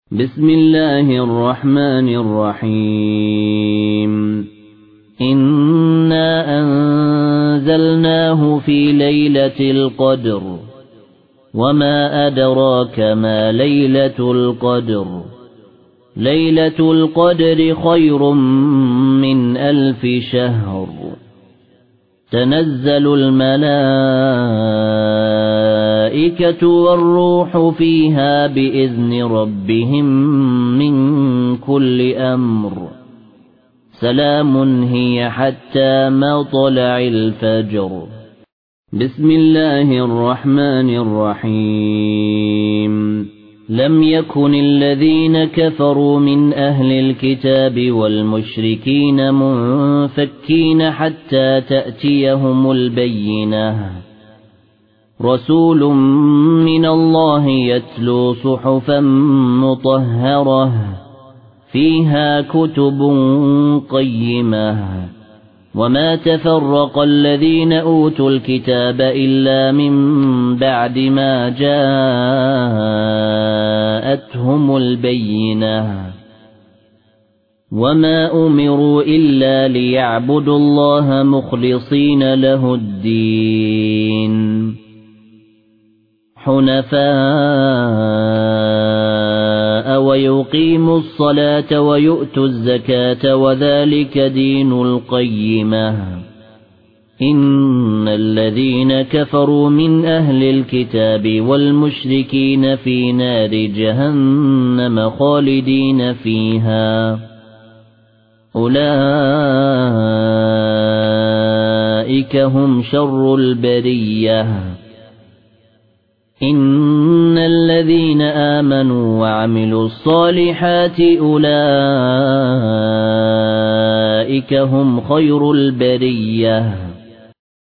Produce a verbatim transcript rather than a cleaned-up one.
بسم الله الرحمن الرحيم إنا أنزلناه في ليلة القدر وما أدراك ما ليلة القدر ليلة القدر خير من ألف شهر تنزل الملائكة والروح فيها بإذن ربهم من كل أمر سلام هي حتى مطلع الفجر. بسم الله الرحمن الرحيم لم يكن الذين كفروا من أهل الكتاب والمشركين منفكين حتى تأتيهم البينة رسول من الله يتلو صحفا مطهرة فيها كتب قيمة وما تفرق الذين أوتوا الكتاب إلا من بعد ما جاءتهم البينة وما أمروا إلا ليعبدوا الله مخلصين له الدين حنفاء ويقيموا الصلاة ويؤتوا الزكاة وذلك دين القيمة إن الذين كفروا من أهل الكتاب والمشركين في نار جهنم خالدين فيها أولئك هم شر البرية إن الذين آمنوا وعملوا الصالحات أولئك هم خير البرية